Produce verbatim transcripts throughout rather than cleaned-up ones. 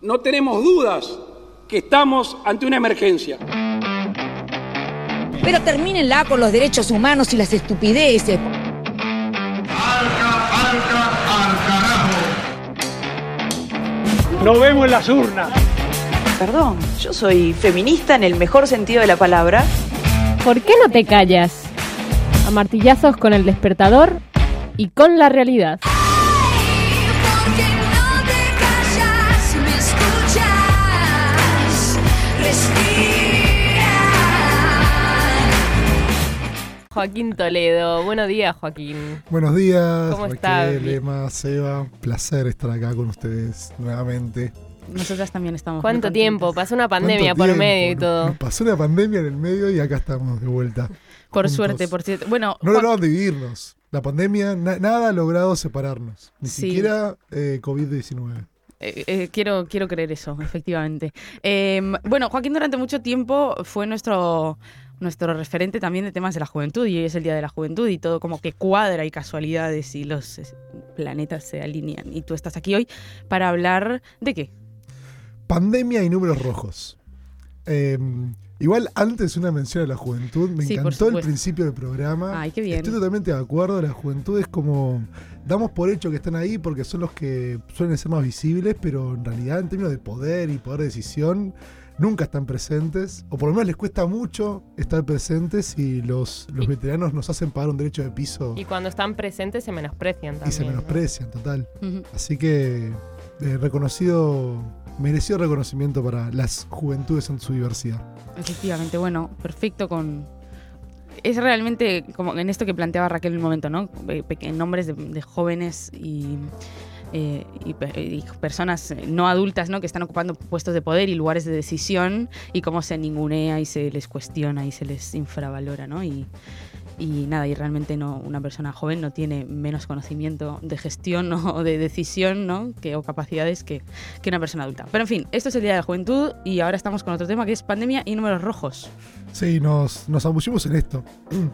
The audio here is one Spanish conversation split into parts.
No tenemos dudas que estamos ante una emergencia. Pero termínenla con los derechos humanos y las estupideces. ¡Alca, alca, al carajo! Nos vemos en las urnas. Perdón, yo soy feminista en el mejor sentido de la palabra. ¿Por qué no te callas? A martillazos con el despertador y con la realidad. Joaquín Toledo. Buenos días, Joaquín. Buenos días. ¿Cómo estás? Raquel, Emma, Seba. Placer estar acá con ustedes nuevamente. Nosotras también estamos. ¿Cuánto tiempo? Pasó una pandemia por tiempo? medio y todo. Nos pasó una pandemia en el medio y acá estamos de vuelta. Por juntos. suerte, por cierto. Bueno, No Juan... logramos dividirnos. La pandemia, na- nada ha logrado separarnos. Ni Sí. siquiera eh, covid diecinueve. Eh, eh, quiero, quiero creer eso, efectivamente. Eh, bueno, Joaquín durante mucho tiempo fue nuestro, nuestro referente también de temas de la juventud, y hoy es el Día de la Juventud y todo como que cuadra y casualidades y los eh, planetas se alinean. Y tú estás aquí hoy para hablar ¿de qué? Pandemia y números rojos. Eh, igual antes una mención a la juventud. Me Sí, por encantó el supuesto. principio del programa. Ay, qué bien. Estoy totalmente de acuerdo. La juventud es como... Damos por hecho que están ahí porque son los que suelen ser más visibles, pero en realidad en términos de poder y poder de decisión nunca están presentes, o por lo menos les cuesta mucho estar presentes, y los, los Y- veteranos nos hacen pagar un derecho de piso Y cuando están presentes se menosprecian también. y se ¿no? menosprecian, total. Ujú. Así que eh, reconocido, merecido reconocimiento para las juventudes en su diversidad. Efectivamente, bueno, perfecto con... Es realmente como en esto que planteaba Raquel en un momento, ¿no? Eh, peque- nombres de, de jóvenes y, eh, y, pe- y personas eh, no adultas, ¿no? Que están ocupando puestos de poder y lugares de decisión, y cómo se ningunea y se les cuestiona y se les infravalora, ¿no? Y, y nada, y realmente no, una persona joven no tiene menos conocimiento de gestión o de decisión, ¿no? que, o capacidades que, que una persona adulta. Pero en fin, esto es el Día de la Juventud y ahora estamos con otro tema que es pandemia y números rojos. Sí, nos, nos ambullimos en esto.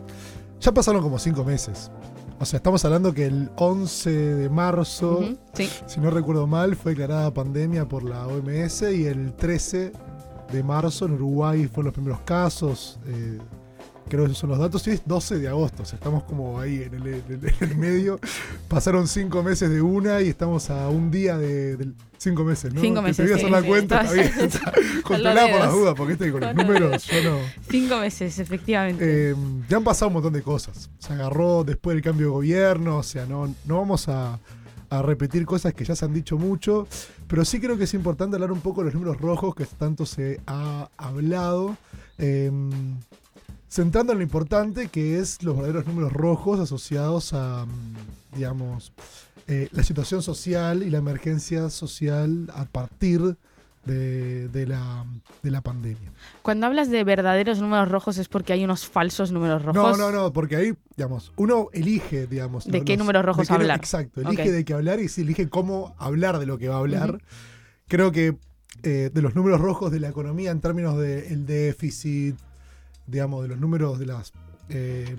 Ya pasaron como cinco meses. O sea, estamos hablando que el once de marzo, Ujú, sí. si no recuerdo mal, fue declarada pandemia por la O M S, y el trece de marzo en Uruguay fueron los primeros casos. Eh, creo que esos son los datos. Y es doce de agosto. O sea, estamos como ahí en el, en el- en el medio. Pasaron cinco meses de una y estamos a un día de, del- cinco meses, ¿no? Cinco Que meses, te voy a hacer sí, la sí. cuenta, está bien. Está controlada por las dedos. dudas, porque este con los números yo no... Cinco meses, efectivamente. Eh, ya han pasado un montón de cosas. Se agarró después del cambio de gobierno, o sea, no, no vamos a, a repetir cosas que ya se han dicho mucho, pero sí creo que es importante hablar un poco de los números rojos que tanto se ha hablado, eh, centrando en lo importante que es los verdaderos números rojos asociados a, mm, digamos, eh, la situación social y la emergencia social a partir de, de la, de la pandemia. Cuando hablas de verdaderos números rojos es porque hay unos falsos números No, rojos. no, no, porque ahí, digamos, uno elige, digamos... ¿De los- qué los- números rojos de qué- hablar? Exacto, elige Ok. de qué hablar y se elige cómo hablar de lo que va a hablar. Ujú. Creo que eh, de los números rojos de la economía en términos del déficit, digamos, de los números de las... eh,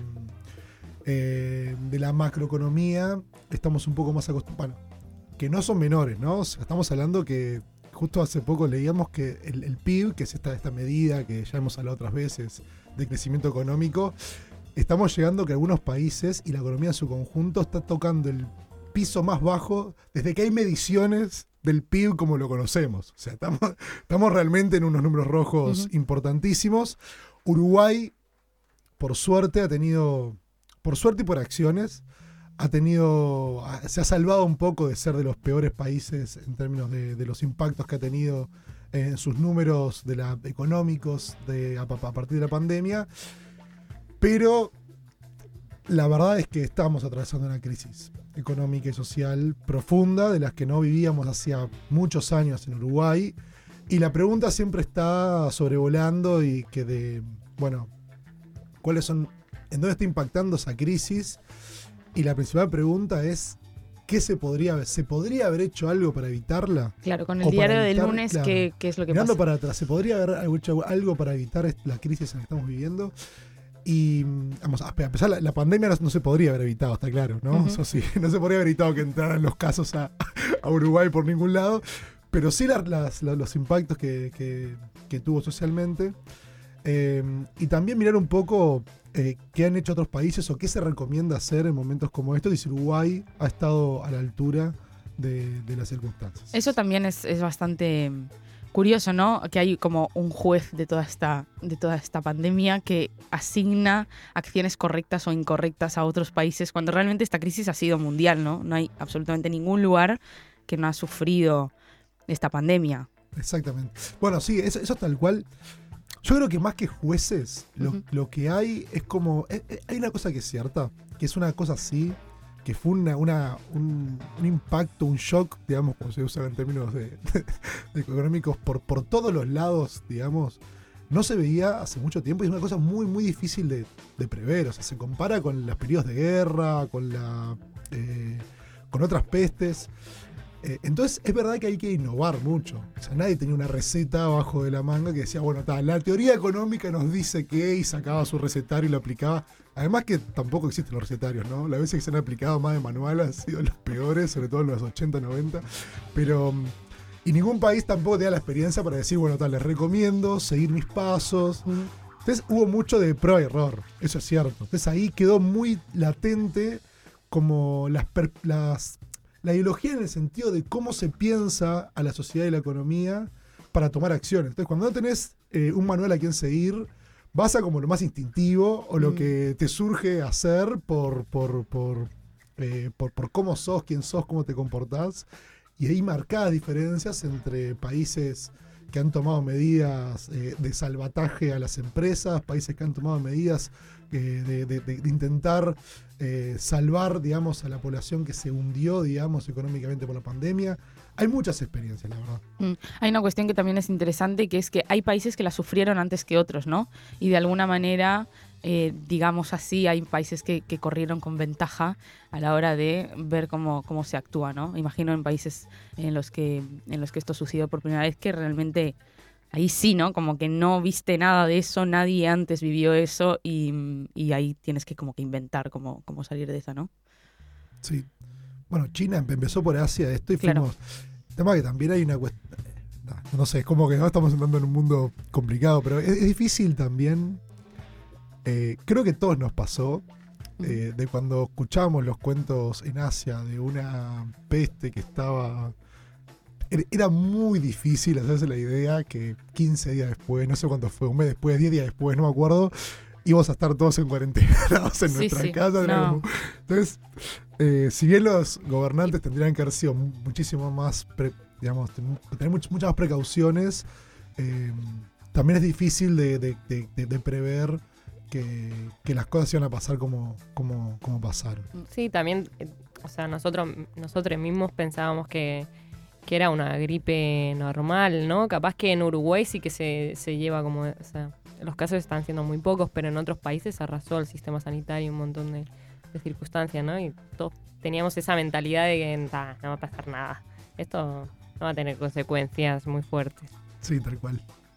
eh, de la macroeconomía, estamos un poco más acostumbrados. Bueno, que no son menores, ¿no? O sea, estamos hablando que justo hace poco leíamos que el, el P I B, que es esta, esta medida que ya hemos hablado otras veces de crecimiento económico, estamos llegando a que algunos países y la economía en su conjunto está tocando el piso más bajo desde que hay mediciones del P I B como lo conocemos. O sea, estamos, estamos realmente en unos números rojos Ujú. importantísimos. Uruguay, por suerte, ha tenido, por suerte y por acciones, ha tenido, se ha salvado un poco de ser de los peores países en términos de, de los impactos que ha tenido en sus números de la, económicos de, a, a partir de la pandemia, pero la verdad es que estamos atravesando una crisis económica y social profunda de las que no vivíamos hacía muchos años en Uruguay, y la pregunta siempre está sobrevolando y que de, bueno, ¿cuáles son, en dónde está impactando esa crisis? Y la principal pregunta es, ¿qué se podría, se podría haber hecho algo para evitarla? Claro, con el O diario para del evitar, lunes, claro. ¿qué, qué es lo que Mirando pasa? para atrás, ¿se podría haber hecho algo para evitar est- la crisis en la que estamos viviendo? Y, vamos, a pesar la, la pandemia no, no se podría haber evitado, está claro, ¿no? Ujú. Eso sí, no se podría haber evitado que entraran los casos a, a Uruguay por ningún lado. pero sí las, las, los impactos que, que, que tuvo socialmente. Eh, y también mirar un poco eh, qué han hecho otros países o qué se recomienda hacer en momentos como estos y si Uruguay ha estado a la altura de, de las circunstancias. Eso también es, es bastante curioso, ¿no? Que hay como un juez de toda esta, de toda esta pandemia que asigna acciones correctas o incorrectas a otros países cuando realmente esta crisis ha sido mundial, ¿no? No hay absolutamente ningún lugar que no ha sufrido esta pandemia. Exactamente. Bueno, sí, eso, eso tal cual. Yo creo que más que jueces, lo, uh-huh. lo que hay es como... Eh, eh, hay una cosa que es cierta, que es una cosa así, que fue una, una, un, un impacto, un shock, digamos, como se usa en términos de, de, de económicos, por, por todos los lados, digamos. No se veía hace mucho tiempo y es una cosa muy, muy difícil de, de prever. O sea, se compara con los periodos de guerra, con, la, eh, con otras pestes. Eh, entonces es verdad que hay que innovar mucho. O sea, nadie tenía una receta abajo de la manga que decía, bueno, ta, la teoría económica nos dice que, y sacaba su recetario y lo aplicaba. Además que tampoco existen los recetarios, ¿no? Las veces que se han aplicado más de manual han sido los peores, sobre todo en los ochenta, noventa. Pero... Y ningún país tampoco tenía la experiencia para decir, bueno, tal, les recomiendo seguir mis pasos. Entonces hubo mucho de prueba y error, eso es cierto. Entonces ahí quedó muy latente como las, las la ideología en el sentido de cómo se piensa a la sociedad y la economía para tomar acciones. Entonces cuando no tenés eh, un manual a quien seguir, vas a como lo más instintivo o lo mm. que te surge hacer por, por, por, eh, por, por cómo sos, quién sos, cómo te comportás. Y hay marcadas diferencias entre países que han tomado medidas eh, de salvataje a las empresas, países que han tomado medidas eh, de, de, de intentar eh, salvar, digamos, a la población que se hundió, digamos, económicamente por la pandemia. Hay muchas experiencias, la verdad. Mm. Hay una cuestión que también es interesante, que es que hay países que la sufrieron antes que otros, ¿no? Y de alguna manera... Eh, digamos así, hay países que, que corrieron con ventaja a la hora de ver cómo, cómo se actúa, ¿no? Imagino en países en los que en los que esto sucedió por primera vez, que realmente ahí sí, ¿no? Como que no viste nada de eso, nadie antes vivió eso y, y ahí tienes que como que inventar cómo, cómo salir de esa, ¿no? Sí. Bueno, China empezó por Asia esto y claro. fuimos... El tema que también hay una cuestión... No, no sé, es como que no estamos entrando en un mundo complicado, pero es, es difícil también... Eh, creo que todos nos pasó eh, de cuando escuchábamos los cuentos en Asia de una peste que estaba... Era muy difícil hacerse la idea que quince días después, no sé cuánto fue, un mes después, diez días después, no me acuerdo, íbamos a estar todos en cuarentena en sí, nuestra sí. casa. No. Como... Entonces, eh, si bien los gobernantes tendrían que haber sido muchísimo más, pre, digamos, tener much, muchas más precauciones, eh, también es difícil de, de, de, de, de prever Que, que las cosas iban a pasar como, como, como pasaron. Sí, también, eh, o sea, nosotros, nosotros mismos pensábamos que, que era una gripe normal, ¿no? Capaz que en Uruguay sí que se, se lleva como, o sea, los casos están siendo muy pocos, pero en otros países arrasó el sistema sanitario un montón de, de circunstancias, ¿no? Y todos teníamos esa mentalidad de que nah, no va a pasar nada. Esto no va a tener consecuencias muy fuertes. Sí, tal cual.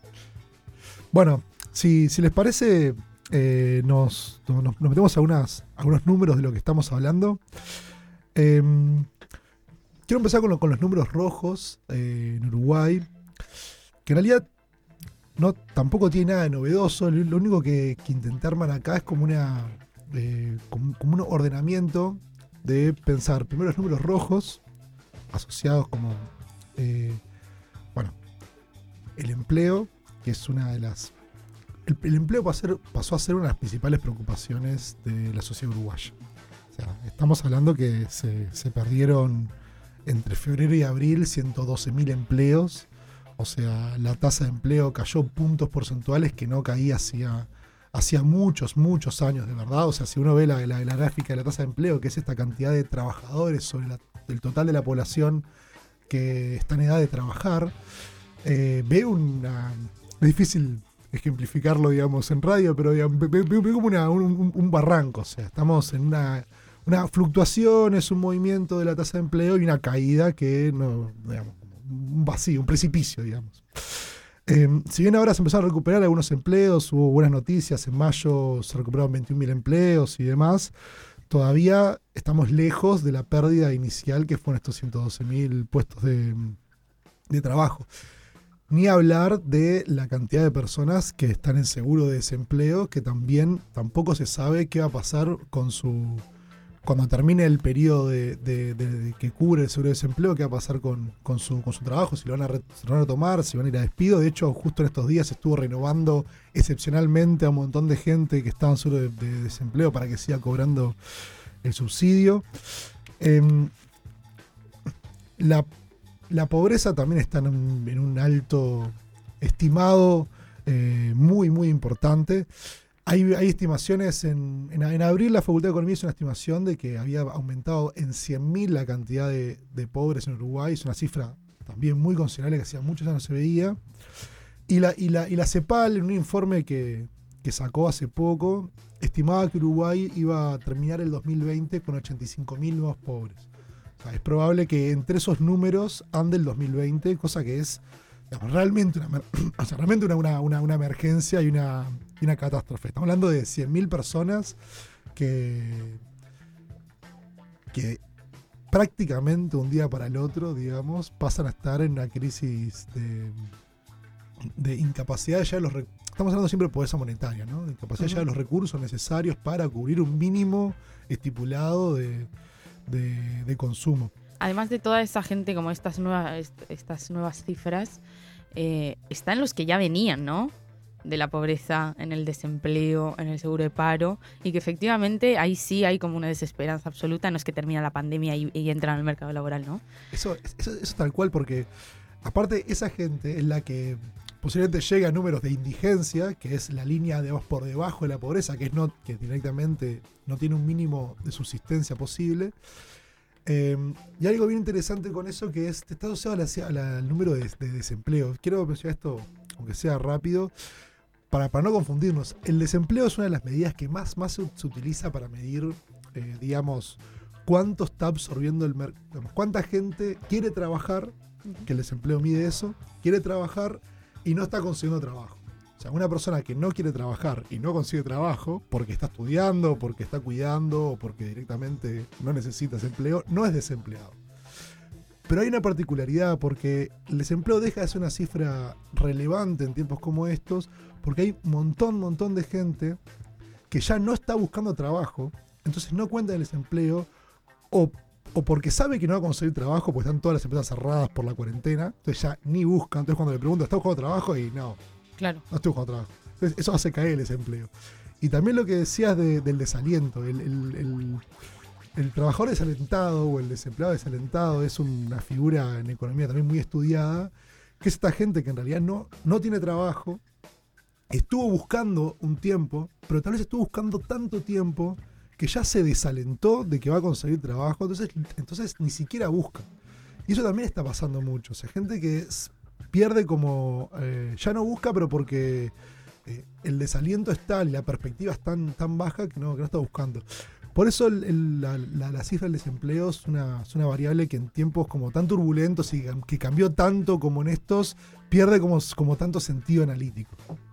Bueno, si, si les parece... Eh, nos, nos, nos metemos a unas, algunos números de lo que estamos hablando. Eh, quiero empezar con, lo, con los números rojos eh, en Uruguay, que en realidad no, tampoco tiene nada de novedoso. Lo, lo único que, que intenté armar acá es como, una, eh, como, como un ordenamiento de pensar primero los números rojos asociados como eh, bueno, el empleo, que es una de las El, el empleo pasó a, ser, pasó a ser una de las principales preocupaciones de la sociedad uruguaya. O sea, estamos hablando que se, se perdieron entre febrero y abril ciento doce mil empleos. O sea, la tasa de empleo cayó puntos porcentuales que no caía hacía, hacía muchos, muchos años, de verdad. O sea, si uno ve la, la, la gráfica de la tasa de empleo, que es esta cantidad de trabajadores sobre la, el total de la población que está en edad de trabajar, eh, ve una... Es difícil ejemplificarlo, digamos, en radio, pero digamos, ve, ve, ve como una, un, un barranco. O sea, estamos en una, una fluctuación, es un movimiento de la tasa de empleo y una caída que no, digamos, un vacío, un precipicio, digamos. Eh, si bien ahora se empezaron a recuperar algunos empleos, hubo buenas noticias, en mayo se recuperaron veintiún mil empleos y demás, todavía estamos lejos de la pérdida inicial que fueron estos ciento doce mil puestos de, de trabajo. Ni hablar de la cantidad de personas que están en seguro de desempleo, que también tampoco se sabe qué va a pasar con su... Cuando termine el periodo de, de, de, de que cubre el seguro de desempleo, qué va a pasar con, con, su, con su trabajo, si lo van a, re, si lo van a tomar, si van a ir a despido. De hecho, justo en estos días se estuvo renovando excepcionalmente a un montón de gente que estaba en seguro de, de desempleo para que siga cobrando el subsidio. Eh, la, la pobreza también está en un, en un alto estimado eh, muy, muy importante. Hay, hay estimaciones, en, en, en abril la Facultad de Economía hizo una estimación de que había aumentado en cien mil la cantidad de, de pobres en Uruguay. Es una cifra también muy considerable que hacía muchos años no se veía. Y la, y la, y la CEPAL, en un informe que, que sacó hace poco, estimaba que Uruguay iba a terminar el dos mil veinte con ochenta y cinco mil nuevos pobres. O sea, es probable que entre esos números ande el dos mil veinte, cosa que es digamos, realmente, una, o sea, realmente una, una, una, una emergencia y una, y una catástrofe. Estamos hablando de cien mil personas que, que prácticamente un día para el otro, digamos, pasan a estar en una crisis de, de incapacidad ya de los recursos. Estamos hablando siempre de pobreza monetaria, ¿no? De incapacidad uh-huh. ya de los recursos necesarios para cubrir un mínimo estipulado de, de, de consumo. Además de toda esa gente, como estas nuevas, estas nuevas cifras, eh, están los que ya venían, ¿no? De la pobreza, en el desempleo, en el seguro de paro, y que efectivamente ahí sí hay como una desesperanza absoluta, no es que termina la pandemia y, y entran al mercado laboral, ¿no? Eso, eso, eso tal cual, porque aparte esa gente es la que posiblemente llega a números de indigencia, que es la línea de por debajo de la pobreza, que es no, que directamente no tiene un mínimo de subsistencia posible. Eh, y algo bien interesante con eso que es, está asociado a la, a la, al número de, de desempleo. Quiero mencionar esto, aunque sea rápido, para, para no confundirnos. El desempleo es una de las medidas que más, más se, se utiliza para medir, eh, digamos, cuánto está absorbiendo el mercado. Cuánta gente quiere trabajar, que el desempleo mide eso, quiere trabajar y no está consiguiendo trabajo. O sea, una persona que no quiere trabajar y no consigue trabajo porque está estudiando, porque está cuidando o porque directamente no necesita ese empleo, no es desempleado. Pero hay una particularidad porque el desempleo deja de ser una cifra relevante en tiempos como estos porque hay un montón, montón de gente que ya no está buscando trabajo, entonces no cuenta el desempleo o, o porque sabe que no va a conseguir trabajo porque están todas las empresas cerradas por la cuarentena, entonces ya ni buscan. Entonces cuando le pregunto, ¿está buscando trabajo? Y no. Claro. No estoy buscando trabajo. Entonces, eso hace caer el desempleo. Y también lo que decías de, del desaliento. El, el, el, el trabajador desalentado o el desempleado desalentado es una figura en economía también muy estudiada, que es esta gente que en realidad no, no tiene trabajo, estuvo buscando un tiempo, pero tal vez estuvo buscando tanto tiempo que ya se desalentó de que va a conseguir trabajo, entonces, entonces ni siquiera busca. Y eso también está pasando mucho. O sea, gente que es, pierde como, eh, ya no busca, pero porque eh, el desaliento es tal y la perspectiva es tan, tan baja que no, que no está buscando. Por eso el, el, la, la, la cifra del desempleo es una, es una variable que en tiempos como tan turbulentos y que cambió tanto como en estos, pierde como, como tanto sentido analítico.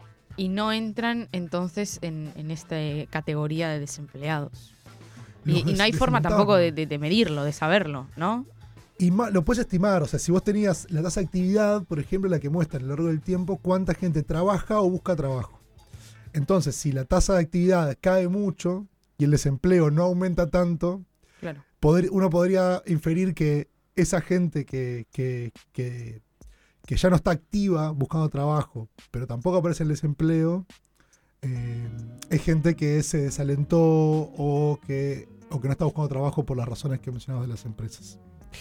Y no entran entonces en, en esta categoría de desempleados. Y, y no hay forma tampoco de, de, de medirlo, de saberlo, ¿no? Y lo puedes estimar, o sea, si vos tenías la tasa de actividad, por ejemplo, la que muestra a lo largo del tiempo cuánta gente trabaja o busca trabajo. Entonces, si la tasa de actividad cae mucho y el desempleo no aumenta tanto, claro. poder, uno podría inferir que esa gente que, que, que, que ya no está activa buscando trabajo, pero tampoco aparece el desempleo, eh, es gente que se desalentó o que, o que no está buscando trabajo por las razones que mencionabas de las empresas.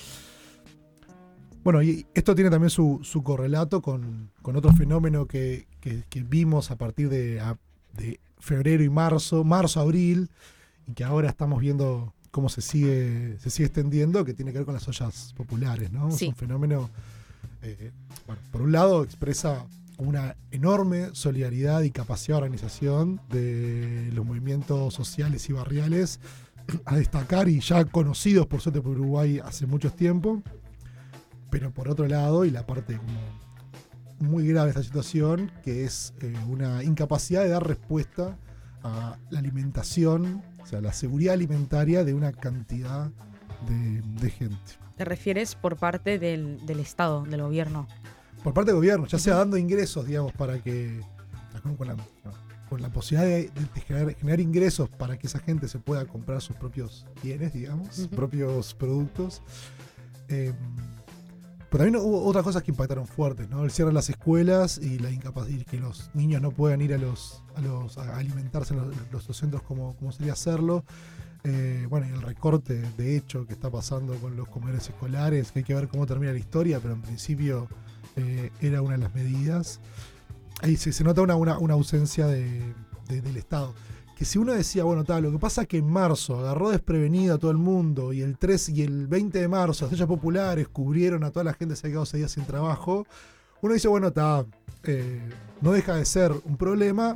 Bueno, y esto tiene también su, su correlato con, con otro fenómeno que, que, que vimos a partir de, a, de febrero y marzo, marzo, abril, y que ahora estamos viendo cómo se sigue, se sigue extendiendo, que tiene que ver con las ollas populares, ¿no? Sí. Es un fenómeno, eh, bueno, por un lado expresa una enorme solidaridad y capacidad de organización de los movimientos sociales y barriales a destacar y ya conocidos por suerte por Uruguay hace mucho tiempo. Pero por otro lado, y la parte como muy grave de esta situación, que es eh, una incapacidad de dar respuesta a la alimentación, o sea, la seguridad alimentaria de una cantidad de, de gente. ¿Te refieres por parte del, del Estado, del gobierno? Por parte del gobierno, ya sea dando ingresos, digamos, para que, con la, con la posibilidad de, de generar, generar ingresos para que esa gente se pueda comprar sus propios bienes, digamos, sus Ujú. propios productos. Eh, pero también hubo otras cosas que impactaron fuertes, ¿no? El cierre de las escuelas y la incapacidad, que los niños no puedan ir a los, a los a alimentarse en los, los, los centros como, como sería hacerlo. Eh, bueno, y el recorte de hecho que está pasando con los comedores escolares, que hay que ver cómo termina la historia, pero en principio eh, era una de las medidas. Ahí se, se nota una, una, una ausencia de, de, del Estado. Que si uno decía, bueno, tal, lo que pasa es que en marzo agarró desprevenido a todo el mundo y el tres y el veinte de marzo las ollas populares cubrieron a toda la gente que se había quedado ese día sin trabajo, uno dice, bueno, está, eh, no deja de ser un problema,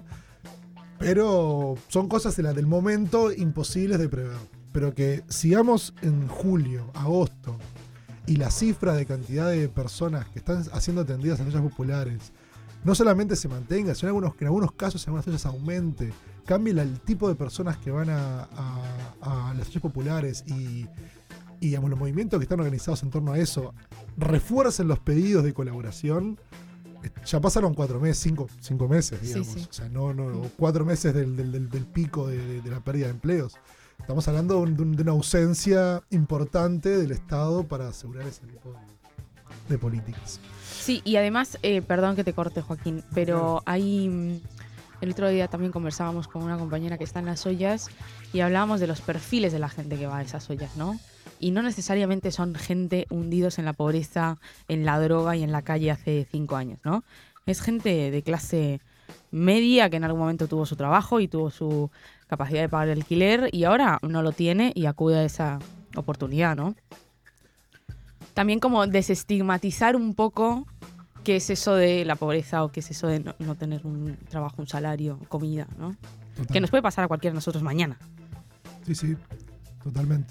pero son cosas de la, del momento imposibles de prever. Pero que sigamos en julio, agosto, y la cifra de cantidad de personas que están haciendo atendidas en ollas populares no solamente se mantenga, sino en algunos, que en algunos casos en algunas ollas aumente, cambie la- el tipo de personas que van a, a- a las ollas populares y, y digamos, los movimientos que están organizados en torno a eso refuercen los pedidos de colaboración. Eh, Ya pasaron cuatro meses, cinco, cinco meses, Sí, digamos. sí. O sea, no, no, o cuatro meses del, del- del- del pico de, de- de la pérdida de empleos. Estamos hablando de, un- de un- de una ausencia importante del Estado para asegurar ese tipo de, de políticas. Sí, y además, eh, perdón que te corte, Joaquín, pero hay... mm, El otro día también conversábamos con una compañera que está en las ollas y hablábamos de los perfiles de la gente que va a esas ollas, ¿no? Y no necesariamente son gente hundidos en la pobreza, en la droga y en la calle hace cinco años, ¿no? Es gente de clase media que en algún momento tuvo su trabajo y tuvo su capacidad de pagar el alquiler y ahora no lo tiene y acude a esa oportunidad, ¿no? También como desestigmatizar un poco qué es eso de la pobreza o qué es eso de no, no tener un trabajo, un salario, comida, ¿no? Total. Que nos puede pasar a cualquiera de nosotros mañana. Sí, sí, totalmente.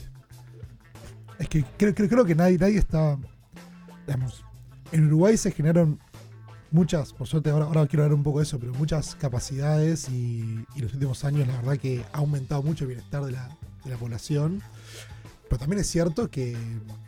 Es que creo, creo, creo que nadie, nadie está. Digamos, en Uruguay se generaron muchas, por suerte, ahora, ahora quiero hablar un poco de eso, pero muchas capacidades y, y los últimos años, la verdad, que ha aumentado mucho el bienestar de la, de la población. Pero también es cierto que,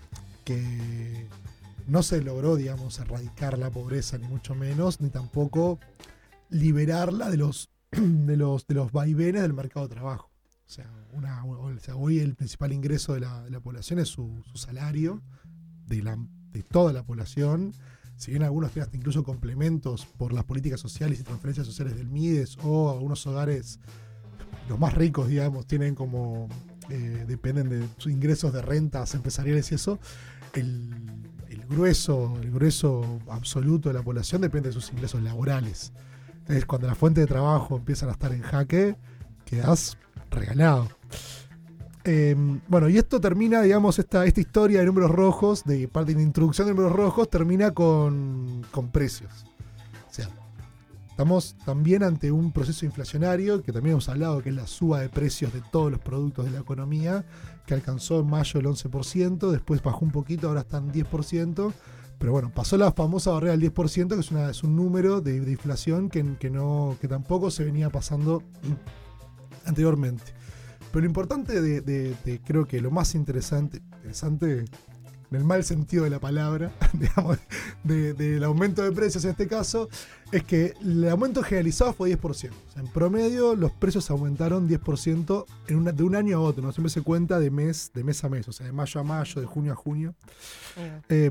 que no se logró, digamos, erradicar la pobreza, ni mucho menos, ni tampoco liberarla de los, de los, de los vaivenes del mercado de trabajo. O sea, una, o sea, hoy el principal ingreso de la, de la población es su, su salario, de, la, de toda la población. Si bien algunos tienen hasta incluso complementos por las políticas sociales y transferencias sociales del MIDES, o algunos hogares, los más ricos, digamos, tienen como, eh, dependen de sus ingresos de rentas empresariales y eso, el, el grueso, el grueso absoluto de la población depende de sus ingresos laborales. Entonces, cuando las fuentes de trabajo empiezan a estar en jaque, quedás regalado. Eh, bueno, y esto termina, digamos, esta, esta historia de números rojos, de parte de introducción de números rojos, termina con, con precios. O sea, estamos también ante un proceso inflacionario, que también hemos hablado, que es la suba de precios de todos los productos de la economía, que alcanzó en mayo el once por ciento, después bajó un poquito, ahora está en diez por ciento. Pero bueno, pasó la famosa barrera del diez por ciento, que es, una, es un número de, de inflación que, que, no, que tampoco se venía pasando anteriormente. Pero lo importante de, de, de creo que lo más interesante, interesante en el mal sentido de la palabra, digamos, de, del aumento de precios en este caso, es que el aumento generalizado fue diez por ciento. O sea, en promedio los precios aumentaron diez por ciento en una, de un año a otro, ¿no? Siempre se cuenta de mes, de mes a mes, o sea, de mayo a mayo, de junio a junio. Eh,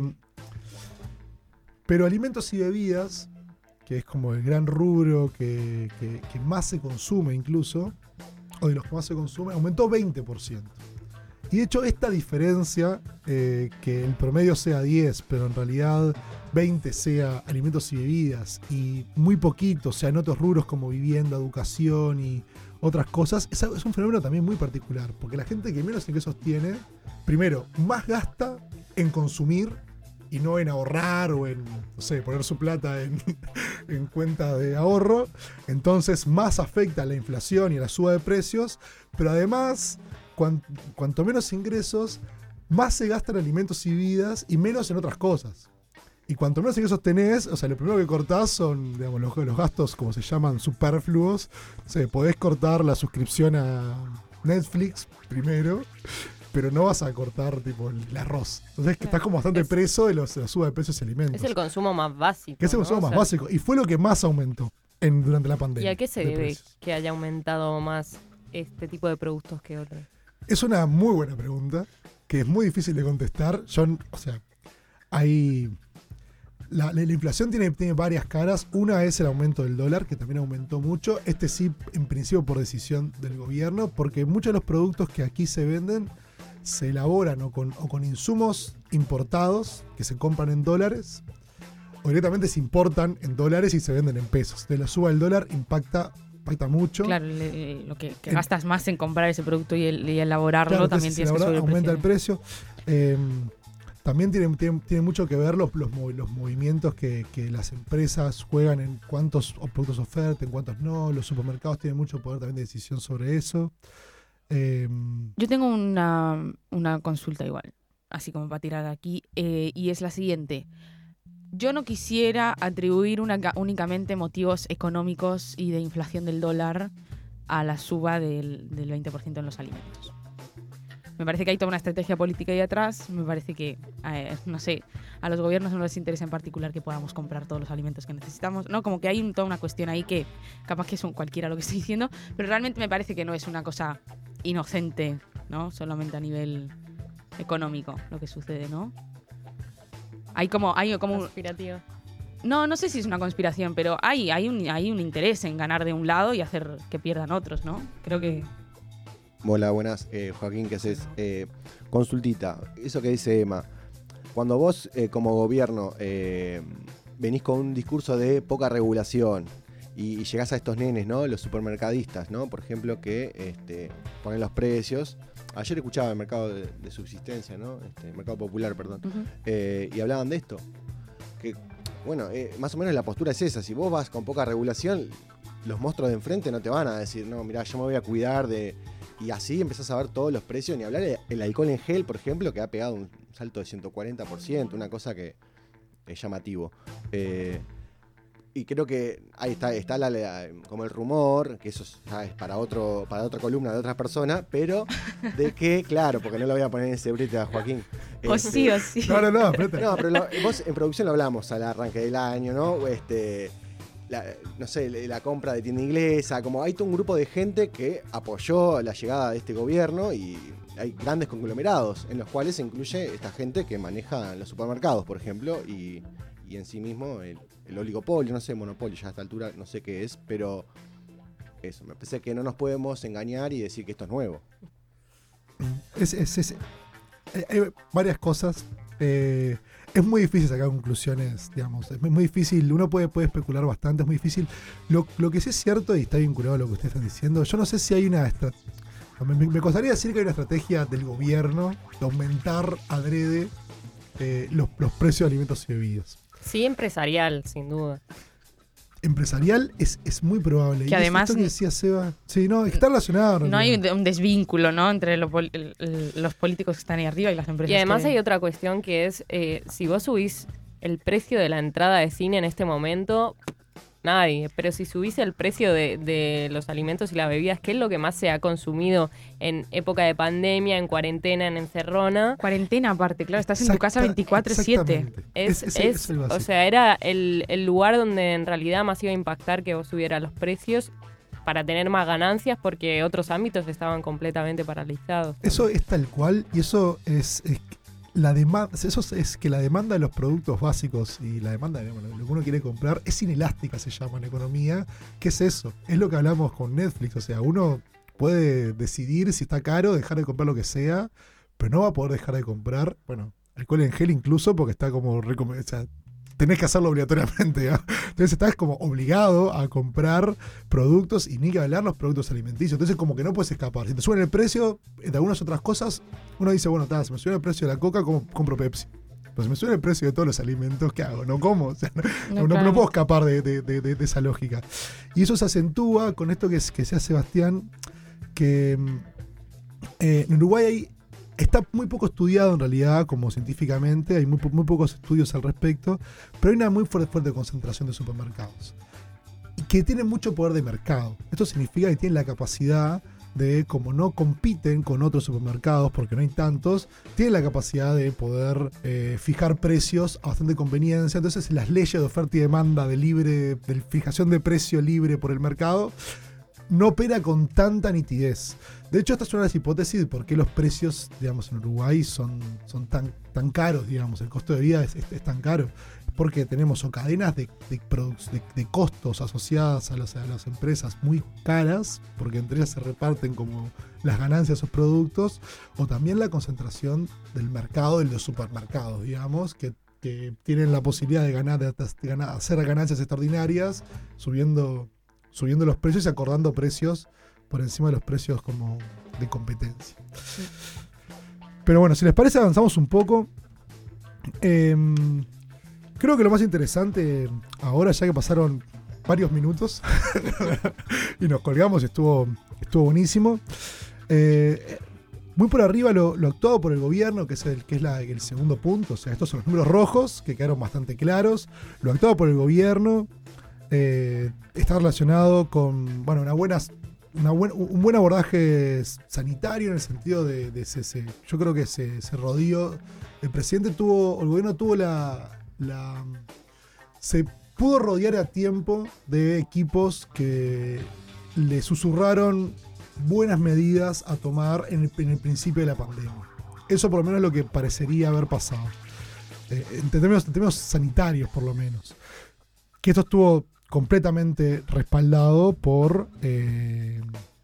pero alimentos y bebidas, que es como el gran rubro que, que, que más se consume incluso, o de los que más se consume, aumentó veinte por ciento. Y de hecho esta diferencia, eh, que el promedio sea diez, pero en realidad veinte sea alimentos y bebidas, y muy poquito sea en otros rubros como vivienda, educación y otras cosas, es, es un fenómeno también muy particular, porque la gente que menos ingresos tiene, primero, más gasta en consumir y no en ahorrar o en, no sé, poner su plata en, en cuenta de ahorro. Entonces más afecta a la inflación y a la suba de precios, pero además, cuan, cuanto menos ingresos, más se gasta en alimentos y bebidas y menos en otras cosas. Y cuanto menos ingresos tenés, o sea, lo primero que cortás son, digamos, los, los gastos, como se llaman, superfluos. O sea, podés cortar la suscripción a Netflix primero, pero no vas a cortar tipo el arroz. Entonces que Claro. estás como bastante Es- preso de, los, de la suba de precios de alimentos. Es el consumo más básico. que es el ¿no? consumo O más sea, básico. Y fue lo que más aumentó en, durante la ¿Y pandemia. a qué se de debe precios. que haya aumentado más este tipo de productos que otros? Es una muy buena pregunta, que es muy difícil de contestar. Yo, o sea, hay... La, la- la inflación tiene, tiene varias caras. Una es el aumento del dólar, que también aumentó mucho. Este sí, en principio por decisión del gobierno, porque muchos de los productos que aquí se venden se elaboran o con, o con insumos importados que se compran en dólares, o directamente se importan en dólares y se venden en pesos. De la suba del dólar impacta, impacta mucho. Claro, le- lo que, que En- gastas más en comprar ese producto y, el- y elaborarlo Claro, también entonces, tienes que si subir ahora el aumenta el precio. precio. Eh, también tiene, tiene, tiene mucho que ver los, los, movi- los movimientos que, que las empresas juegan en cuántos productos ofertan, en cuántos no. Los supermercados tienen mucho poder también de decisión sobre eso. Eh, Yo tengo una, una consulta igual, así como para tirar aquí, eh, y es la siguiente. Yo no quisiera atribuir una- únicamente motivos económicos y de inflación del dólar a la suba del, del veinte por ciento en los alimentos. Me parece que hay toda una estrategia política ahí atrás. Me parece que, eh, no sé, a los gobiernos no les interesa en particular que podamos comprar todos los alimentos que necesitamos, ¿no? Como que hay un- toda una cuestión ahí que capaz que es un cualquiera lo que estoy diciendo, pero realmente me parece que no es una cosa inocente, ¿no? Solamente a nivel económico lo que sucede, ¿no? Hay como, hay como un, Conspirativo. no, no sé si es una conspiración, pero hay, hay, un, hay un interés en ganar de un lado y hacer que pierdan otros, ¿no? Creo que... Hola, buenas, eh, Joaquín, ¿qué haces? Eh, consultita, eso que dice Emma, cuando vos eh, como gobierno eh, venís con un discurso de poca regulación y, y llegás a estos nenes, ¿no? Los supermercadistas, ¿no? Por ejemplo, que este, ponen los precios. Ayer escuchaba el mercado de, de subsistencia, ¿no? Este, el mercado popular, perdón. Ujú. Eh, y hablaban de esto. Que, bueno, eh, más o menos la postura es esa. Si vos vas con poca regulación, los monstruos de enfrente no te van a decir, no, mirá, yo me voy a cuidar de... Y así empezás a ver todos los precios. Ni hablar de el alcohol en gel, por ejemplo, que ha pegado un salto de ciento cuarenta por ciento, una cosa que es llamativo. Eh, y creo que ahí está, está la, la- como el rumor, que eso ya es para otro, para otra columna de otra persona, pero de que, claro, porque no lo voy a poner en ese brete a Joaquín. O Este, sí o sí. no, no, no, espérate. no, pero lo- vos en producción lo hablamos al arranque del año, ¿no? Este, la- no sé, la, la compra de tienda inglesa, como hay todo un grupo de gente que apoyó la llegada de este gobierno y hay grandes conglomerados en los cuales se incluye esta gente que maneja los supermercados, por ejemplo, y, y en sí mismo el, el oligopolio, no sé, monopolio, ya a esta altura no sé qué es, pero eso, me parece que no nos podemos engañar y decir que esto es nuevo. Es, es- es- hay- hay varias cosas. Eh, es muy difícil sacar conclusiones, digamos. Es muy, muy difícil. Uno puede, puede especular bastante, es muy difícil. Lo, lo que sí es cierto, y está vinculado a lo que ustedes están diciendo, yo no sé si hay una estrategia. Me, me- me costaría decir que hay una estrategia del gobierno de aumentar adrede eh, los, los precios de alimentos y bebidas. Sí, empresarial, sin duda. Empresarial es, es muy probable. Que Y es además- esto que decía Seba. Sí, no, está relacionado. en No hay realidad. un, un desvínculo, ¿no? Entre lo pol- el- el- los políticos que están ahí arriba y las empresas. Y además que- hay otra cuestión que es, eh, si vos subís el precio de la entrada de cine en este momento, nadie. Pero si subís el precio de, de los alimentos y las bebidas, que es lo que más se ha consumido en época de pandemia, en cuarentena, en encerrona, Cuarentena aparte, claro, estás en tu casa Exacta- veinticuatro siete. exactamente. es, Es- es, es- eso iba a o decir. sea, era el, el lugar donde en realidad más iba a impactar que vos subieras los precios para tener más ganancias porque otros ámbitos estaban completamente paralizados. Eso es tal cual, y eso es, es que la demanda, eso es que la demanda de los productos básicos y la demanda de bueno, lo que uno quiere comprar es inelástica, se llama en economía. ¿Qué es eso? Es lo que hablamos con Netflix, o sea, uno puede decidir si está caro, dejar de comprar lo que sea, pero no va a poder dejar de comprar, bueno, alcohol en gel incluso, porque está como recom- o sea, tenés que hacerlo obligatoriamente, ¿no? Entonces estás como obligado a comprar productos y ni que hablar los productos alimenticios. Entonces como que no puedes escapar. Si te suben el precio de algunas otras cosas, uno dice, bueno, ta, si me suben el precio de la coca, ¿cómo compro Pepsi? Pero si me suben el precio de todos los alimentos, ¿qué hago? ¿No como? O sea, no, No, no- claro. no puedo escapar de, de- de- de- de esa lógica. Y eso se acentúa con esto que, es- que sea Sebastián, que mm, eh, en Uruguay hay está muy poco estudiado en realidad como científicamente, hay muy, po- muy pocos estudios al respecto, pero hay una muy fuerte, fuerte concentración de supermercados y que tienen mucho poder de mercado. Esto significa que tienen la capacidad de, como no compiten con otros supermercados, porque no hay tantos, tienen la capacidad de poder eh, fijar precios a bastante conveniencia. Entonces, las leyes de oferta y demanda, de libre, de fijación de precio libre por el mercado, no opera con tanta nitidez. De hecho, esta es una de las hipótesis de por qué los precios, digamos, en Uruguay son, son tan, tan caros, digamos, el costo de vida es, es, es tan caro. Porque tenemos o cadenas de, de, de, de costos asociadas a las, a las empresas muy caras, porque entre ellas se reparten como las ganancias de esos productos, o también la concentración del mercado, de los supermercados, digamos, que, que tienen la posibilidad de ganar, de, de ganar, hacer ganancias extraordinarias, subiendo, subiendo los precios y acordando precios por encima de los precios como de competencia. Sí. Pero bueno, si les parece, avanzamos un poco. Eh, Creo que lo más interesante ahora, ya que pasaron varios minutos y nos colgamos, estuvo, estuvo buenísimo. Eh, muy por arriba lo, lo actuado por el gobierno, que es, el, que es la, el segundo punto. O sea, estos son los números rojos, que quedaron bastante claros. Lo actuado por el gobierno eh, está relacionado con, bueno, una buena, una buen, un buen abordaje sanitario en el sentido de, de se, se, yo creo que se, se rodeó. El presidente tuvo, el gobierno tuvo la... La, se pudo rodear a tiempo de equipos que le susurraron buenas medidas a tomar en el, en el principio de la pandemia. Eso por lo menos es lo que parecería haber pasado. Eh, en, términos, en términos sanitarios, por lo menos. Que esto estuvo completamente respaldado por eh,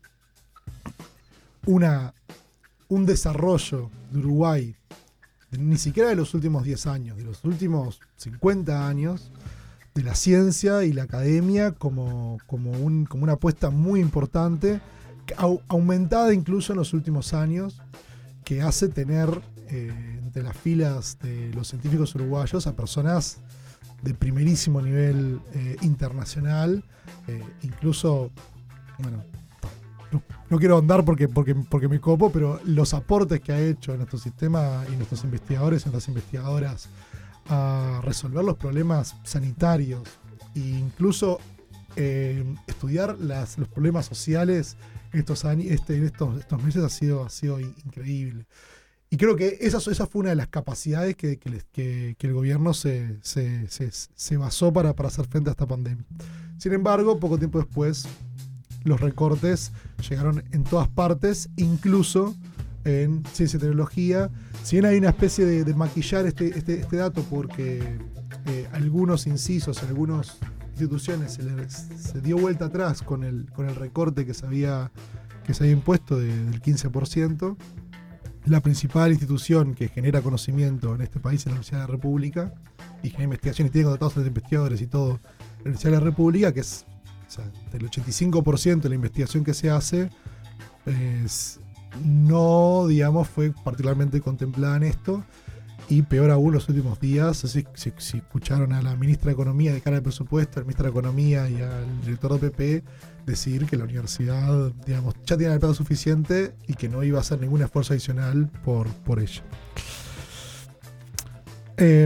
una, un desarrollo de Uruguay, ni siquiera de los últimos diez años, de los últimos cincuenta años, de la ciencia y la academia como, como, un, como una apuesta muy importante, aumentada incluso en los últimos años, que hace tener eh, entre las filas de los científicos uruguayos a personas de primerísimo nivel eh, internacional, eh, incluso, bueno, no, no quiero ahondar porque, porque, porque me copo, pero los aportes que ha hecho nuestro sistema y nuestros investigadores y nuestras investigadoras a resolver los problemas sanitarios e incluso eh, estudiar las, los problemas sociales en estos años, este, en estos, estos meses ha sido, ha sido increíble. Y creo que esa, esa fue una de las capacidades que, que, les, que, que el gobierno se, se, se, se basó para, para hacer frente a esta pandemia. Sin embargo, poco tiempo después, los recortes llegaron en todas partes, incluso en ciencia y tecnología. Si bien hay una especie de, de maquillar este, este, este dato, porque eh, algunos incisos en algunas instituciones se, le, se dio vuelta atrás con el, con el recorte que se había, que se había impuesto de, del quince por ciento. La principal institución que genera conocimiento en este país es la Universidad de la República, y genera investigación y tiene contratados a los investigadores y todo. La Universidad de la República, que es, o sea, del ochenta y cinco por ciento de la investigación que se hace, es, no, digamos, fue particularmente contemplada en esto. Y peor aún, los últimos días, si, si, si escucharon a la ministra de Economía de cara al presupuesto, al ministro de Economía y al director de P P decir que la universidad, digamos, ya tiene el plata suficiente y que no iba a hacer ningún esfuerzo adicional por, por ella. Eh,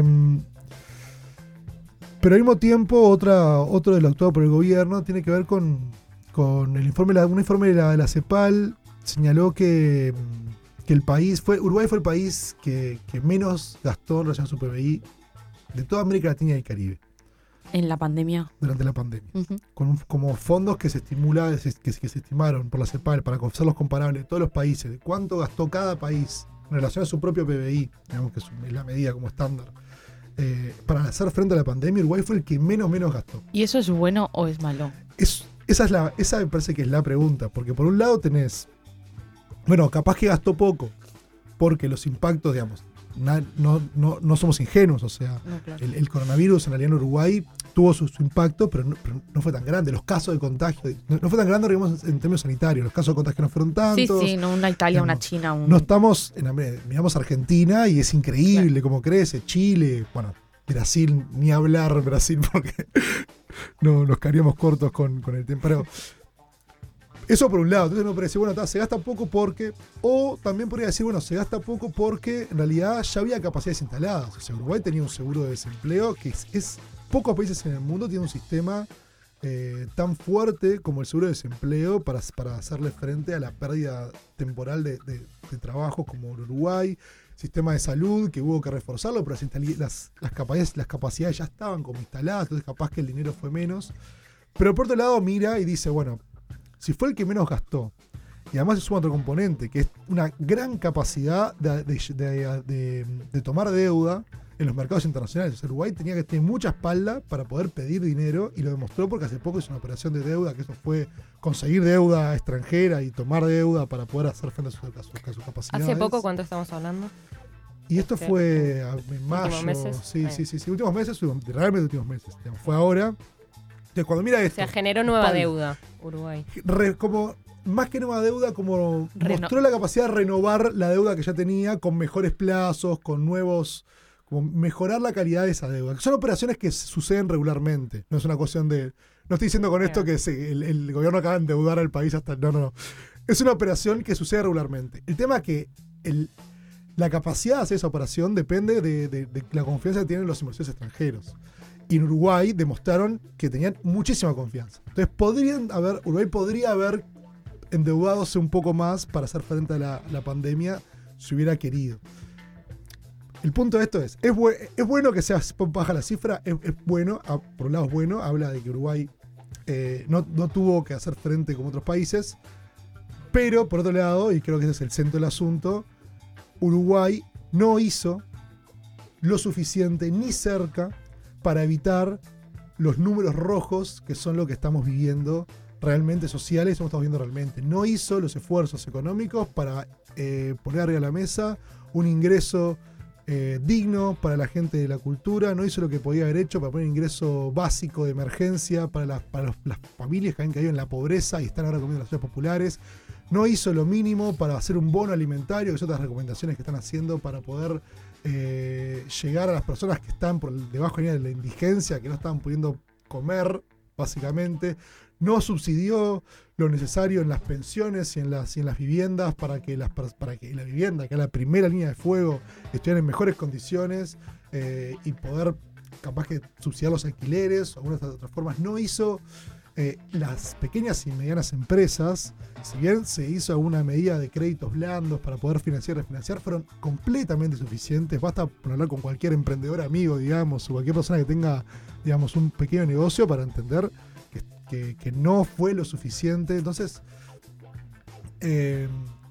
pero al mismo tiempo, otra, otro de lo actuado por el gobierno tiene que ver con, con el informe, la, un informe de la, de la CEPAL señaló que, que el país fue, Uruguay fue el país que, que menos gastó en relación a su P B I de toda América Latina y el Caribe. En la pandemia. Durante la pandemia. Uh-huh. Con un, como fondos que se estimula, que, que se estimaron por la CEPAL para hacerlos comparables de todos los países, de cuánto gastó cada país en relación a su propio P B I, digamos que es la medida como estándar. Eh, para hacer frente a la pandemia, Uruguay fue el que menos menos gastó. ¿Y eso es bueno o es malo? Es, esa, es la, esa me parece que es la pregunta, porque por un lado tenés, bueno, capaz que gastó poco, porque los impactos, digamos, na, no, no, no somos ingenuos, o sea, no, claro. el, el coronavirus en realidad en Uruguay tuvo su, su impacto, pero no, pero no fue tan grande. Los casos de contagio, no, no fue tan grande, digamos, en términos sanitarios. Los casos de contagio no fueron tantos. Sí, sí, no una Italia, digamos, una China. Un... No estamos, en, miramos Argentina y es increíble claro. cómo crece. Chile, bueno, Brasil, ni hablar Brasil, porque no, nos quedaríamos cortos con, con el tiempo. Pero eso por un lado. Entonces me parece, bueno, ta, se gasta poco porque, o también podría decir, bueno, se gasta poco porque en realidad ya había capacidades instaladas. O sea, Uruguay tenía un seguro de desempleo que es, es pocos países en el mundo tienen un sistema eh, tan fuerte como el seguro de desempleo para, para hacerle frente a la pérdida temporal de, de, de trabajos como en Uruguay, sistema de salud que hubo que reforzarlo, pero las, las, las, capacidades, las capacidades ya estaban como instaladas, entonces capaz que el dinero fue menos. Pero por otro lado mira y dice, bueno, si fue el que menos gastó, y además se suma otro componente, que es una gran capacidad de, de, de, de, de tomar deuda en los mercados internacionales. O sea, Uruguay tenía que tener mucha espalda para poder pedir dinero, y lo demostró porque hace poco hizo una operación de deuda, que eso fue conseguir deuda extranjera y tomar deuda para poder hacer frente a sus, a sus, a sus capacidades. ¿Hace poco cuánto estamos hablando? Y esto Este, fue en mayo. ¿Últimos meses? Sí, Ahí. sí, sí, sí, últimos meses, realmente últimos meses. Digamos, fue ahora. Entonces, cuando mira O esto, sea, generó nueva espalda, deuda Uruguay. re- como más que nueva deuda, como Reno- mostró la capacidad de renovar la deuda que ya tenía con mejores plazos, con nuevos, como mejorar la calidad de esa deuda. Que son operaciones que suceden regularmente. No es una cuestión de. No estoy diciendo con esto que se- el, el gobierno acaba de endeudar al país hasta. No, no, no. Es una operación que sucede regularmente. El tema es que el, la capacidad de hacer esa operación depende de, de- de la confianza que tienen los inversores extranjeros. Y en Uruguay demostraron que tenían muchísima confianza. Entonces podrían haber, Uruguay podría haber endeudadose un poco más para hacer frente a la, la pandemia si hubiera querido. El punto de esto es, es, bu- es bueno que sea baja la cifra, es, es bueno, a- por un lado es bueno, habla de que Uruguay eh, no, no tuvo que hacer frente como otros países, pero por otro lado, y creo que ese es el centro del asunto, Uruguay no hizo lo suficiente ni cerca para evitar los números rojos que son lo que estamos viviendo realmente sociales, eso lo estamos viendo realmente. No hizo los esfuerzos económicos para eh, poner arriba de la mesa un ingreso eh, digno para la gente de la cultura, no hizo lo que podía haber hecho para poner ingreso básico de emergencia para, las, para los- las familias que han caído en la pobreza y están ahora comiendo en las ciudades populares, no hizo lo mínimo para hacer un bono alimentario, que son otras recomendaciones que están haciendo para poder eh, llegar a las personas que están por debajo de la indigencia, que no estaban pudiendo comer, básicamente. No subsidió lo necesario en las pensiones y en las, y en las viviendas para que, las, pers- para que la vivienda, que es la primera línea de fuego, estuvieran en mejores condiciones eh, y poder capaz que subsidiar los alquileres o algunas otras formas. No hizo eh, las pequeñas y medianas empresas, si bien se hizo alguna medida de créditos blandos para poder financiar y refinanciar, fueron completamente suficientes. Basta por hablar con cualquier emprendedor amigo, digamos, o cualquier persona que tenga, digamos, un pequeño negocio para entender que, que- que no fue lo suficiente. Entonces, eh,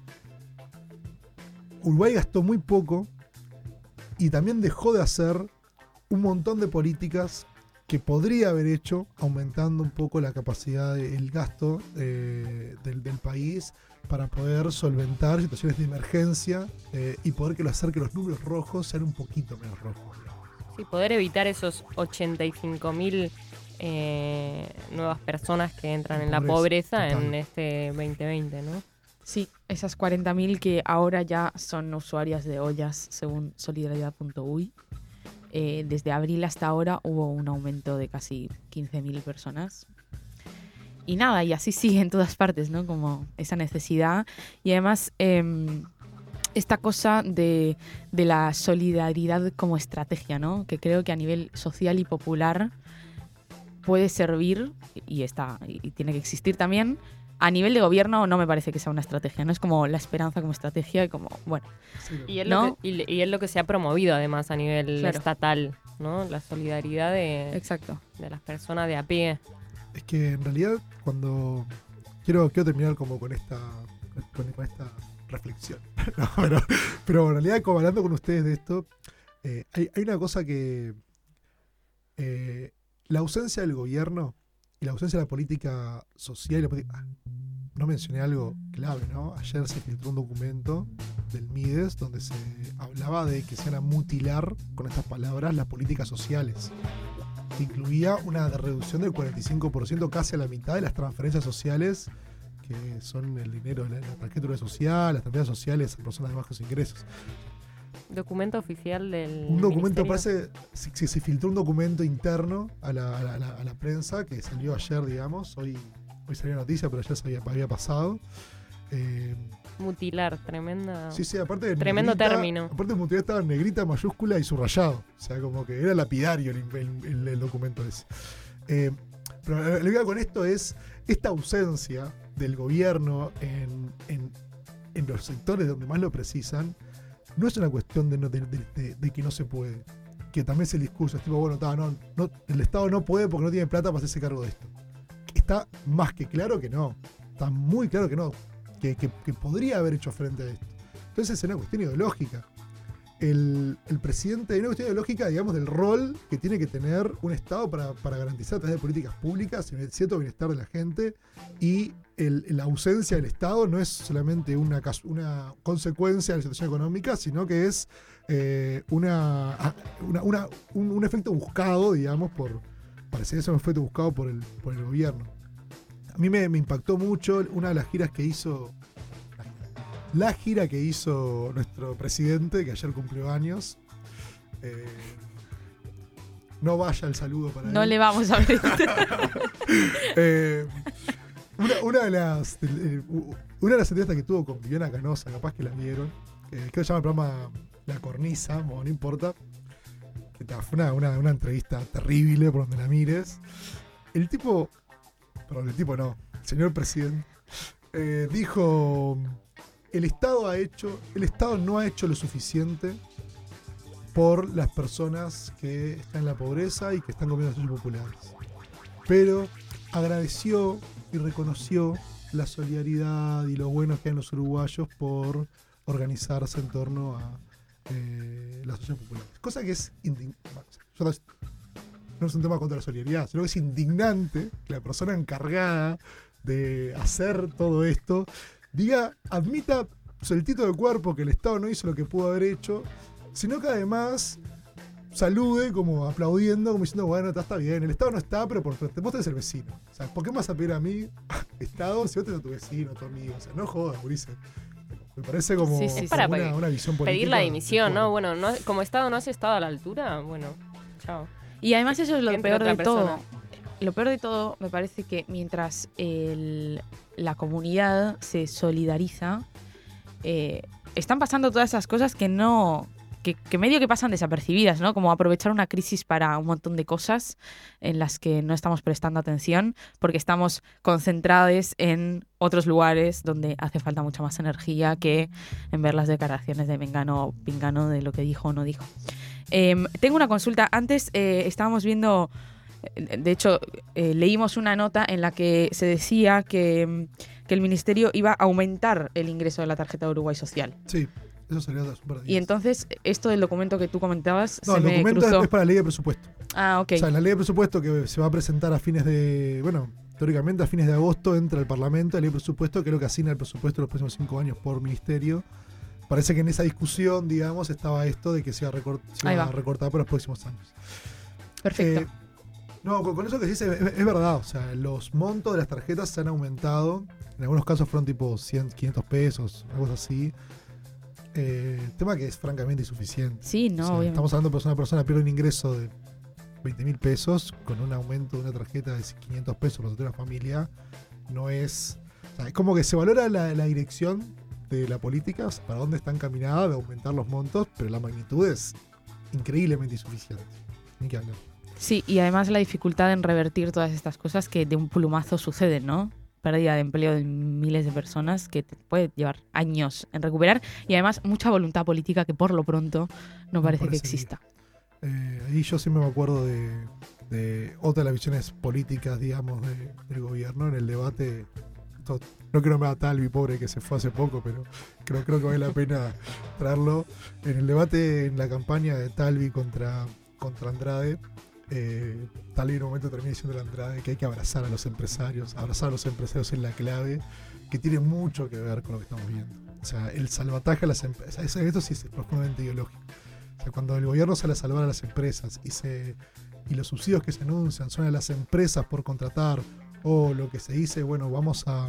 Uruguay gastó muy poco y también dejó de hacer un montón de políticas que podría haber hecho, aumentando un poco la capacidad del gasto eh, del, del país para poder solventar situaciones de emergencia eh, y poder que lo hacer que los números rojos sean un poquito menos rojos. Sí, poder evitar esos ochenta y cinco mil eh, nuevas personas que entran en la Pobreza, pobreza total. en este veinte veinte, ¿no? Sí, esas cuarenta mil que ahora ya son usuarias de ollas según solidaridad punto u y. Eh, desde abril hasta ahora hubo un aumento de casi quince mil personas. Y nada, y así sigue en todas partes, ¿no? Como esa necesidad. Y además, eh, esta cosa de, de la solidaridad como estrategia, ¿no? Que creo que a nivel social y popular puede servir, y, está, y tiene que existir también. A nivel de gobierno no me parece que sea una estrategia, no es como la esperanza como estrategia y como, bueno, Y es, ¿no? lo que, y, y es lo que se ha promovido además a nivel Claro. estatal, ¿no? La solidaridad de, exacto. de las personas de a pie. Es que en realidad cuando quiero, quiero terminar como con esta con, con esta reflexión. No, pero, pero en realidad como hablando con ustedes de esto, eh, hay, hay una cosa que eh, la ausencia del gobierno y la ausencia de la política social y la política, ah, no mencioné algo clave, ¿no? Ayer se filtró un documento del Mides donde se hablaba de que se iban a mutilar, con estas palabras, las políticas sociales. Que incluía una reducción del cuarenta y cinco por ciento, casi a la mitad de las transferencias sociales, que son el dinero de la, la tarjeta social, las transferencias sociales a personas de bajos ingresos. Documento oficial del Un documento, ministerio. parece, se, se- se filtró un documento interno a la, a la- a la- a la prensa que salió ayer, digamos. Hoy, hoy salió noticia, pero ayer se había, había pasado. Eh, Mutilar, tremenda. sí, sí, aparte de Tremendo negrita- término. Aparte de mutilar estaba en negrita, mayúscula y subrayado. O sea, como que era lapidario el, el- el- el documento ese. Eh, pero lo que digo con esto es esta ausencia del gobierno en, en, en los sectores donde más lo precisan. No es una cuestión de, no, de, de, de, de que no se puede. Que también es el discurso. Es tipo, bueno, ta, no, no, el Estado no puede porque no tiene plata para hacerse cargo de esto. Está más que claro que no. Está muy claro que no. Que, que, que podría haber hecho frente a esto. Entonces es una cuestión ideológica. El, el presidente, hay una cuestión ideológica, digamos, del rol que tiene que tener un Estado para, para garantizar a través de políticas públicas el cierto bienestar de la gente, y el, la ausencia del Estado no es solamente una, una consecuencia de la situación económica, sino que es eh, una, una, una, un, un efecto buscado, digamos, por parece eso un efecto buscado por el, por el gobierno. A mí me, me impactó mucho una de las giras que hizo La gira que hizo nuestro presidente, que ayer cumplió años. Eh, no vaya el saludo para No él. le vamos a ver. eh, una, una de las eh, una de las entrevistas que tuvo con Viviana Canosa, capaz que la vieron, eh, creo que se llama el programa La Cornisa, o no importa. Que ta, fue una, una, una entrevista terrible por donde la mires. El tipo, perdón, el tipo no, el señor presidente, eh, dijo... El Estado ha hecho, el Estado no ha hecho lo suficiente por las personas que están en la pobreza y que están comiendo las ollas populares. Pero agradeció y reconoció la solidaridad y lo buenos que hay en los uruguayos por organizarse en torno a eh, las ollas populares. Cosa que es indignante. No es un tema contra la solidaridad, sino que es indignante que la persona encargada de hacer todo esto diga, admita soltito de cuerpo que el Estado no hizo lo que pudo haber hecho, sino que además salude como aplaudiendo, como diciendo, bueno, está, está bien, el Estado no está, pero por, vos tenés el vecino. O sea, ¿por qué me vas a pedir a mí, Estado, si vos tenés a tu vecino, a tu amigo? O sea, no jodas, Ulises. Me parece como, Sí, sí, como para una, una visión política. pedir la dimisión, bueno. ¿no? Bueno, no, como Estado no has estado a la altura, bueno, chao. Y además eso es lo Entre peor otra de todo. persona. Lo peor de todo me parece que mientras el, la comunidad se solidariza, eh, están pasando todas esas cosas que no... Que, que medio que pasan desapercibidas, ¿no? Como aprovechar una crisis para un montón de cosas en las que no estamos prestando atención porque estamos concentrados en otros lugares donde hace falta mucha más energía que en ver las declaraciones de Mengano o Pingano de lo que dijo o no dijo. Eh, tengo una consulta. Antes eh, estábamos viendo... De hecho, eh, leímos una nota en la que se decía que, que el Ministerio iba a aumentar el ingreso de la tarjeta de Uruguay Social. Sí. Eso salió de super Y entonces, esto del documento que tú comentabas, No, se el me documento cruzó. es para la ley de presupuesto. Ah, ok. O sea, la ley de presupuesto que se va a presentar a fines de... Bueno, teóricamente a fines de agosto entra al Parlamento la ley de presupuesto, que es lo que asigna el presupuesto de los próximos cinco años por ministerio. Parece que en esa discusión, digamos, estaba esto de que se iba a, recort se iba a recortar por los próximos años. Perfecto. Eh, no, con, con eso que dices es, es verdad. O sea, los montos de las tarjetas se han aumentado. En algunos casos fueron tipo cien, quinientos pesos, algo así. Eh, tema que es francamente insuficiente. Sí, no, o sea, obviamente. estamos hablando de que una persona pierde un ingreso de veinte mil pesos con un aumento de una tarjeta de quinientos pesos para toda una familia. No es... O sea, es como que se valora la, la dirección de la política, o sea, para dónde está encaminada de aumentar los montos, pero la magnitud es increíblemente insuficiente. Ni que hablar. Sí, y además la dificultad en revertir todas estas cosas que de un plumazo suceden, ¿no? Pérdida de empleo de miles de personas que te puede llevar años en recuperar y además mucha voluntad política que por lo pronto no parece, parece que exista. Eh, ahí yo siempre me acuerdo de, de otra de las visiones políticas, digamos, de, del gobierno en el debate. Esto, no quiero nombrar a Talvi, pobre, que se fue hace poco, pero creo, creo que vale la pena traerlo. En el debate, en la campaña de Talvi contra, contra Andrade, eh, Talvi en un momento termina diciendo a Andrade que hay que abrazar a los empresarios. Abrazar a los empresarios es la clave, que tiene mucho que ver con lo que estamos viendo. O sea, el salvataje a las empresas, eso, esto sí es profundamente ideológico. O sea, cuando el gobierno sale a salvar a las empresas y, se, y los subsidios que se anuncian son a las empresas por contratar, o lo que se dice, bueno, vamos a,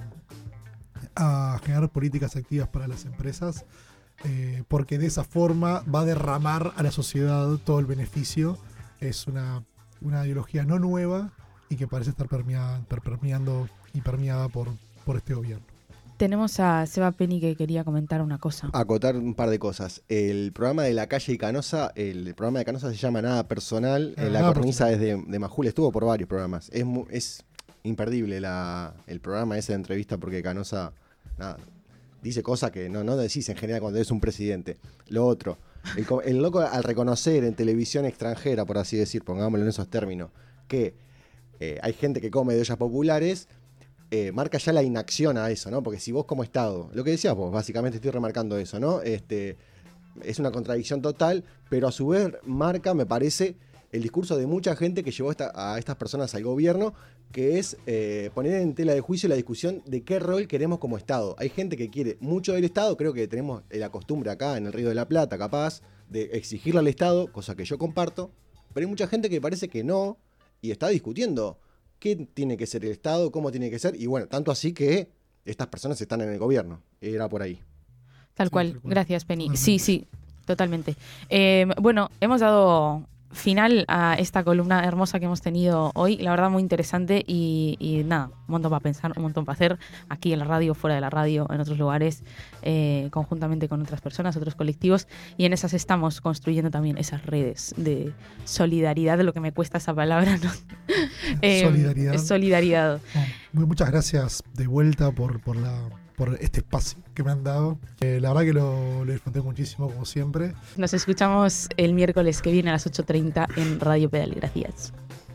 a generar políticas activas para las empresas, eh, porque de esa forma va a derramar a la sociedad todo el beneficio. Es una, una ideología no nueva y que parece estar permeada, per, permeando y permeada por, por este gobierno. Tenemos a Seba Penny que quería comentar una cosa. Acotar un par de cosas. El programa de La Calle y Canosa, el programa de Canosa se llama Nada Personal. Ah, la Nada cornisa es de, de Majul, estuvo por varios programas. Es, mu- es imperdible la, el programa ese de entrevista porque Canosa nada, dice cosas que no, no decís en general cuando eres un presidente. Lo otro, el, co- el loco al reconocer en televisión extranjera, por así decir, pongámoslo en esos términos, que eh, hay gente que come de ollas populares, eh, marca ya la inacción a eso, ¿no? Porque si vos como Estado, lo que decías vos, básicamente estoy remarcando eso, ¿no? Este, es una contradicción total, pero a su vez marca, me parece, el discurso de mucha gente que llevó esta, a estas personas al gobierno, que es eh, poner en tela de juicio la discusión de qué rol queremos como Estado. Hay gente que quiere mucho del Estado, creo que tenemos la costumbre acá en el Río de la Plata, capaz, de exigirle al Estado, cosa que yo comparto, pero hay mucha gente que parece que no, y está discutiendo qué tiene que ser el Estado, cómo tiene que ser, y bueno, tanto así que estas personas están en el gobierno. Era por ahí. Tal Sí, cual. tal cual. Gracias, Penny. Totalmente. Sí, sí, totalmente. Eh, bueno, hemos dado final a esta columna hermosa que hemos tenido hoy. La verdad, muy interesante y, y nada, un montón para pensar, un montón para hacer aquí en la radio, fuera de la radio, en otros lugares, eh, conjuntamente con otras personas, otros colectivos. Y en esas estamos construyendo también esas redes de solidaridad, lo que me cuesta esa palabra, ¿no? Eh, Solidaridad. Solidaridad. Bueno, muchas gracias de vuelta por, por, la, por este espacio que me han dado. Eh, la verdad que lo, lo disfruté muchísimo, como siempre. Nos escuchamos el miércoles que viene a las ocho treinta en Radio Pedal. Gracias.